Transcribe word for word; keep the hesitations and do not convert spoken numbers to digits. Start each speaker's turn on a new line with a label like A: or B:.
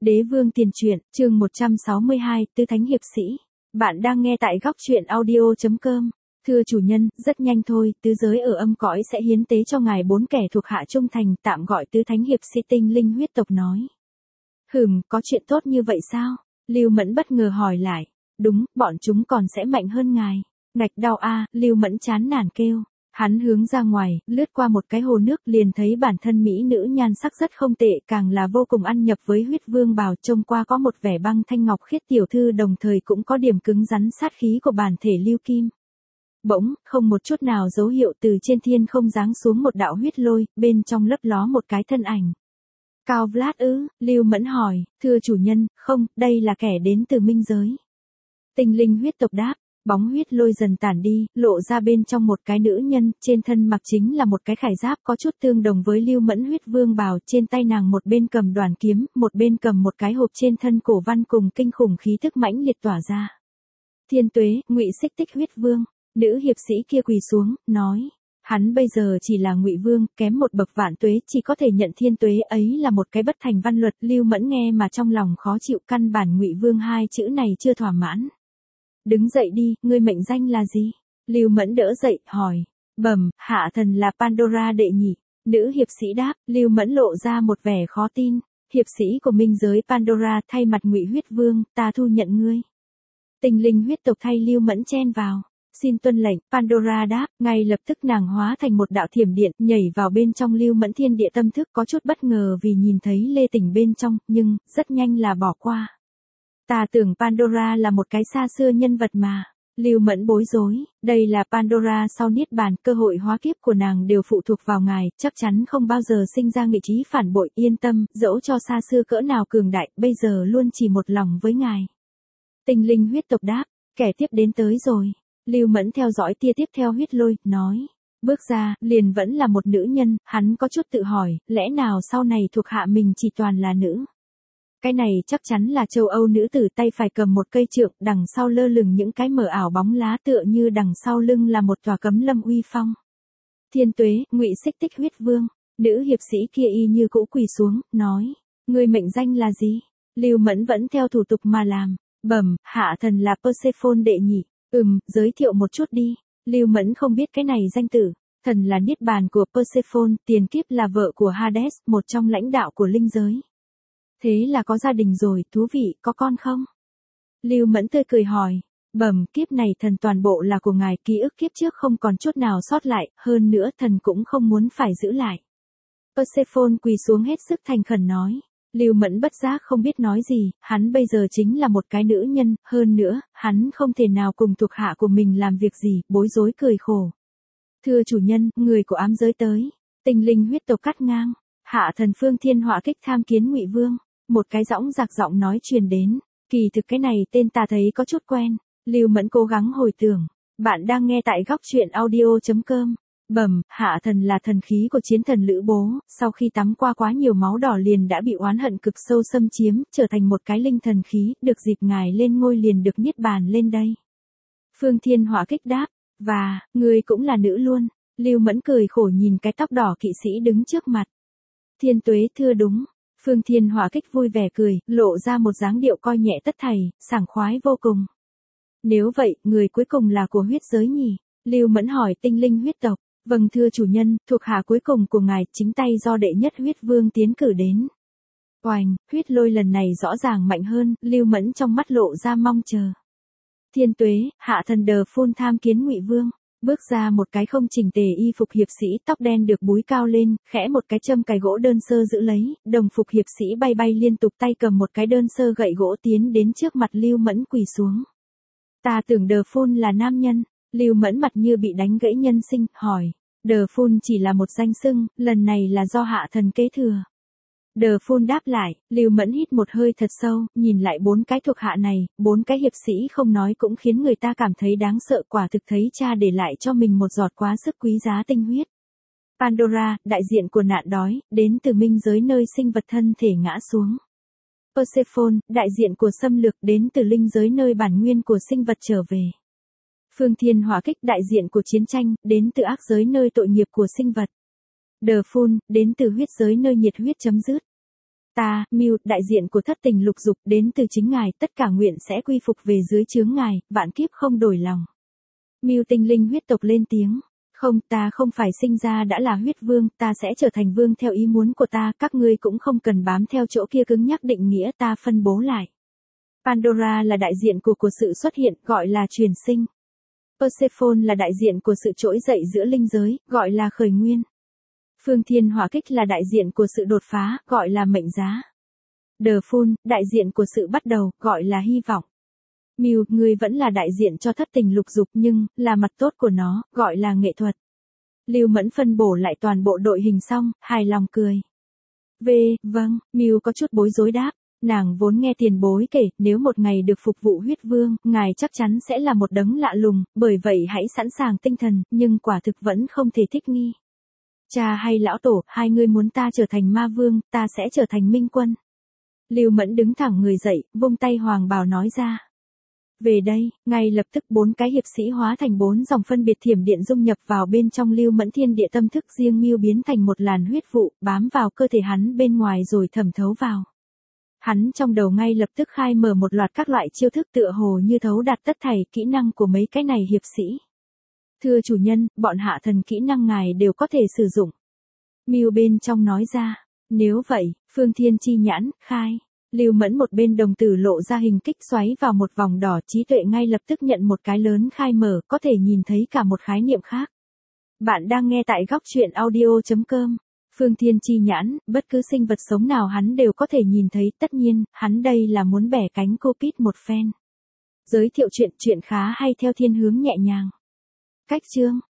A: Đế vương tiền truyện, chương một trăm sáu mươi hai, Tứ Thánh Hiệp Sĩ. Bạn đang nghe tại góc truyện audio.com. Thưa chủ nhân, rất nhanh thôi, tứ giới ở âm cõi sẽ hiến tế cho ngài bốn kẻ thuộc hạ trung thành, tạm gọi Tứ Thánh Hiệp Sĩ tinh linh huyết tộc nói. Hừm, có chuyện tốt như vậy sao? Lưu Mẫn bất ngờ hỏi lại. Đúng, bọn chúng còn sẽ mạnh hơn ngài. Ngạch đau a, Lưu Mẫn chán nản kêu. Hắn hướng ra ngoài, lướt qua một cái hồ nước liền thấy bản thân mỹ nữ nhan sắc rất không tệ, càng là vô cùng ăn nhập với huyết vương bào, trông qua có một vẻ băng thanh ngọc khiết tiểu thư, đồng thời cũng có điểm cứng rắn sát khí của bản thể lưu kim. Bỗng, không một chút nào dấu hiệu, từ trên thiên không giáng xuống một đạo huyết lôi, bên trong lấp ló một cái thân ảnh. Cao Vlad ư? Lưu Mẫn hỏi. Thưa chủ nhân, không, đây là kẻ đến từ minh giới. Tinh linh huyết tộc đáp. Bóng huyết lôi dần tản đi, lộ ra bên trong một cái nữ nhân, trên thân mặc chính là một cái khải giáp có chút tương đồng với Lưu Mẫn huyết vương bào, trên tay nàng một bên cầm đoàn kiếm, một bên cầm một cái hộp, trên thân cổ văn cùng kinh khủng khí tức mãnh liệt tỏa ra. Thiên Tuế, Ngụy Xích Tích huyết vương, nữ hiệp sĩ kia quỳ xuống, nói, hắn bây giờ chỉ là Ngụy vương, kém một bậc vạn tuế, chỉ có thể nhận thiên tuế, ấy là một cái bất thành văn luật. Lưu Mẫn nghe mà trong lòng khó chịu, căn bản Ngụy vương hai chữ này chưa thỏa mãn. Đứng dậy đi, ngươi mệnh danh là gì? Lưu Mẫn đỡ dậy, hỏi. Bẩm, hạ thần là Pandora đệ nhị. Nữ hiệp sĩ đáp. Lưu Mẫn lộ ra một vẻ khó tin. Hiệp sĩ của minh giới Pandora, thay mặt Ngụy huyết vương, ta thu nhận ngươi. Tinh linh huyết tộc thay Lưu Mẫn chen vào. Xin tuân lệnh. Pandora đáp. Ngay lập tức nàng hóa thành một đạo thiểm điện, nhảy vào bên trong Lưu Mẫn thiên địa tâm thức, có chút bất ngờ vì nhìn thấy Lê Tỉnh bên trong, nhưng rất nhanh là bỏ qua. Ta tưởng Pandora là một cái xa xưa nhân vật mà. Lưu Mẫn bối rối, đây là Pandora sau niết bàn, cơ hội hóa kiếp của nàng đều phụ thuộc vào ngài, chắc chắn không bao giờ sinh ra nghị chí phản bội, yên tâm, dẫu cho xa xưa cỡ nào cường đại, bây giờ luôn chỉ một lòng với ngài. Tinh linh huyết tộc đáp, kẻ tiếp đến tới rồi. Lưu Mẫn theo dõi tia tiếp theo huyết lôi, nói. Bước ra, liền vẫn là một nữ nhân, hắn có chút tự hỏi, lẽ nào sau này thuộc hạ mình chỉ toàn là nữ? Cái này chắc chắn là châu Âu nữ tử, tay phải cầm một cây trượng, đằng sau lơ lửng những cái mờ ảo bóng lá, tựa như đằng sau lưng là một tòa cấm lâm uy phong. Thiên Tuế, Ngụy Xích Tích huyết vương, nữ hiệp sĩ kia y như cũ quỳ xuống, nói, ngươi mệnh danh là gì? Lưu Mẫn vẫn theo thủ tục mà làm. Bẩm, hạ thần là Persephone đệ nhị. Ừm, giới thiệu một chút đi. Lưu Mẫn không biết cái này danh tử. Thần là niết bàn của Persephone, tiền kiếp là vợ của Hades, một trong lãnh đạo của linh giới. Thế là có gia đình rồi, thú vị, có con không? Lưu Mẫn tươi cười hỏi. Bẩm, kiếp này thần toàn bộ là của ngài, ký ức kiếp trước không còn chút nào sót lại, hơn nữa thần cũng không muốn phải giữ lại. Persephone quỳ xuống hết sức thành khẩn nói. Lưu Mẫn bất giác không biết nói gì, hắn bây giờ chính là một cái nữ nhân, hơn nữa, hắn không thể nào cùng thuộc hạ của mình làm việc gì, bối rối cười khổ. Thưa chủ nhân, người của ám giới tới. Tinh linh huyết tộc cắt ngang. Hạ thần Phương Thiên Họa Kích tham kiến Ngụy vương. Một cái dõng dạc giọng nói truyền đến. Kỳ thực cái này tên ta thấy có chút quen. Lưu Mẫn cố gắng hồi tưởng. Bạn đang nghe tại góc truyện audio.com. Bẩm, hạ thần là thần khí của chiến thần Lữ Bố, sau khi tắm qua quá nhiều máu đỏ liền đã bị oán hận cực sâu xâm chiếm, trở thành một cái linh thần khí, được dịp ngài lên ngôi liền được niết bàn lên đây. Phương Thiên Họa Kích đáp. Và, người cũng là nữ luôn. Lưu Mẫn cười khổ nhìn cái tóc đỏ kỵ sĩ đứng trước mặt. Thiên Tuế thưa đúng. Phương Thiên Họa Kích vui vẻ cười, lộ ra một dáng điệu coi nhẹ tất thảy, sảng khoái vô cùng. Nếu vậy, người cuối cùng là của huyết giới nhỉ? Lưu Mẫn hỏi tinh linh huyết tộc. Vâng thưa chủ nhân, thuộc hạ cuối cùng của ngài, chính tay do đệ nhất huyết vương tiến cử đến. Oành, huyết lôi lần này rõ ràng mạnh hơn, Lưu Mẫn trong mắt lộ ra mong chờ. Thiên Tuế, hạ thần đờ phun tham kiến Ngụy vương. Bước ra một cái không chỉnh tề y phục hiệp sĩ, tóc đen được búi cao lên, khẽ một cái châm cài gỗ đơn sơ giữ lấy, đồng phục hiệp sĩ bay bay liên tục, tay cầm một cái đơn sơ gậy gỗ tiến đến trước mặt Lưu Mẫn quỳ xuống. Ta tưởng đờ phun là nam nhân. Lưu Mẫn mặt như bị đánh gãy nhân sinh, hỏi. Đờ phun chỉ là một danh xưng, lần này là do hạ thần kế thừa. Đờ phun đáp lại, Lưu Mẫn hít một hơi thật sâu, nhìn lại bốn cái thuộc hạ này, bốn cái hiệp sĩ không nói cũng khiến người ta cảm thấy đáng sợ, quả thực thấy cha để lại cho mình một giọt quá sức quý giá tinh huyết. Pandora, đại diện của nạn đói, đến từ minh giới nơi sinh vật thân thể ngã xuống. Persephone, đại diện của xâm lược, đến từ linh giới nơi bản nguyên của sinh vật trở về. Phương Thiên Họa Kích, đại diện của chiến tranh, đến từ ác giới nơi tội nghiệp của sinh vật. Đờ phun, đến từ huyết giới nơi nhiệt huyết chấm dứt. Ta, Miu, đại diện của thất tình lục dục đến từ chính ngài, tất cả nguyện sẽ quy phục về dưới trướng ngài, vạn kiếp không đổi lòng. Miu tinh linh huyết tộc lên tiếng. Không, ta không phải sinh ra đã là huyết vương, ta sẽ trở thành vương theo ý muốn của ta, các ngươi cũng không cần bám theo chỗ kia cứng nhắc định nghĩa ta phân bố lại. Pandora là đại diện của của sự xuất hiện, gọi là truyền sinh. Persephone là đại diện của sự trỗi dậy giữa linh giới, gọi là khởi nguyên. Phương Thiên Hỏa Kích là đại diện của sự đột phá, gọi là mệnh giá. The Full, đại diện của sự bắt đầu, gọi là hy vọng. Miu, ngươi vẫn là đại diện cho thất tình lục dục nhưng, là mặt tốt của nó, gọi là nghệ thuật. Lưu Mẫn phân bổ lại toàn bộ đội hình xong, hài lòng cười. V, vâng, Miu có chút bối rối đáp. Nàng vốn nghe tiền bối kể, nếu một ngày được phục vụ huyết vương, ngài chắc chắn sẽ là một đấng lạ lùng, bởi vậy hãy sẵn sàng tinh thần, nhưng quả thực vẫn không thể thích nghi. Cha hay lão tổ, hai người muốn ta trở thành ma vương, ta sẽ trở thành minh quân. Lưu Mẫn đứng thẳng người dậy, vung tay hoàng bào nói ra. Về đây, ngay lập tức bốn cái hiệp sĩ hóa thành bốn dòng phân biệt thiểm điện dung nhập vào bên trong Lưu Mẫn thiên địa tâm thức riêng Miu biến thành một làn huyết vụ, bám vào cơ thể hắn bên ngoài rồi thẩm thấu vào. Hắn trong đầu ngay lập tức khai mở một loạt các loại chiêu thức tựa hồ như thấu đạt tất thảy kỹ năng của mấy cái này hiệp sĩ. Thưa chủ nhân, bọn hạ thần kỹ năng ngài đều có thể sử dụng. Miu bên trong nói ra. Nếu vậy, Phương Thiên chi nhãn, khai. Lưu Mẫn một bên đồng tử lộ ra hình kích xoáy vào một vòng đỏ, trí tuệ ngay lập tức nhận một cái lớn khai mở, có thể nhìn thấy cả một khái niệm khác. Bạn đang nghe tại góc truyện audio chấm com. Phương Thiên chi nhãn, bất cứ sinh vật sống nào hắn đều có thể nhìn thấy, tất nhiên, hắn đây là muốn bẻ cánh Cupid một phen. Giới thiệu chuyện truyện khá hay theo thiên hướng nhẹ nhàng. Cách chương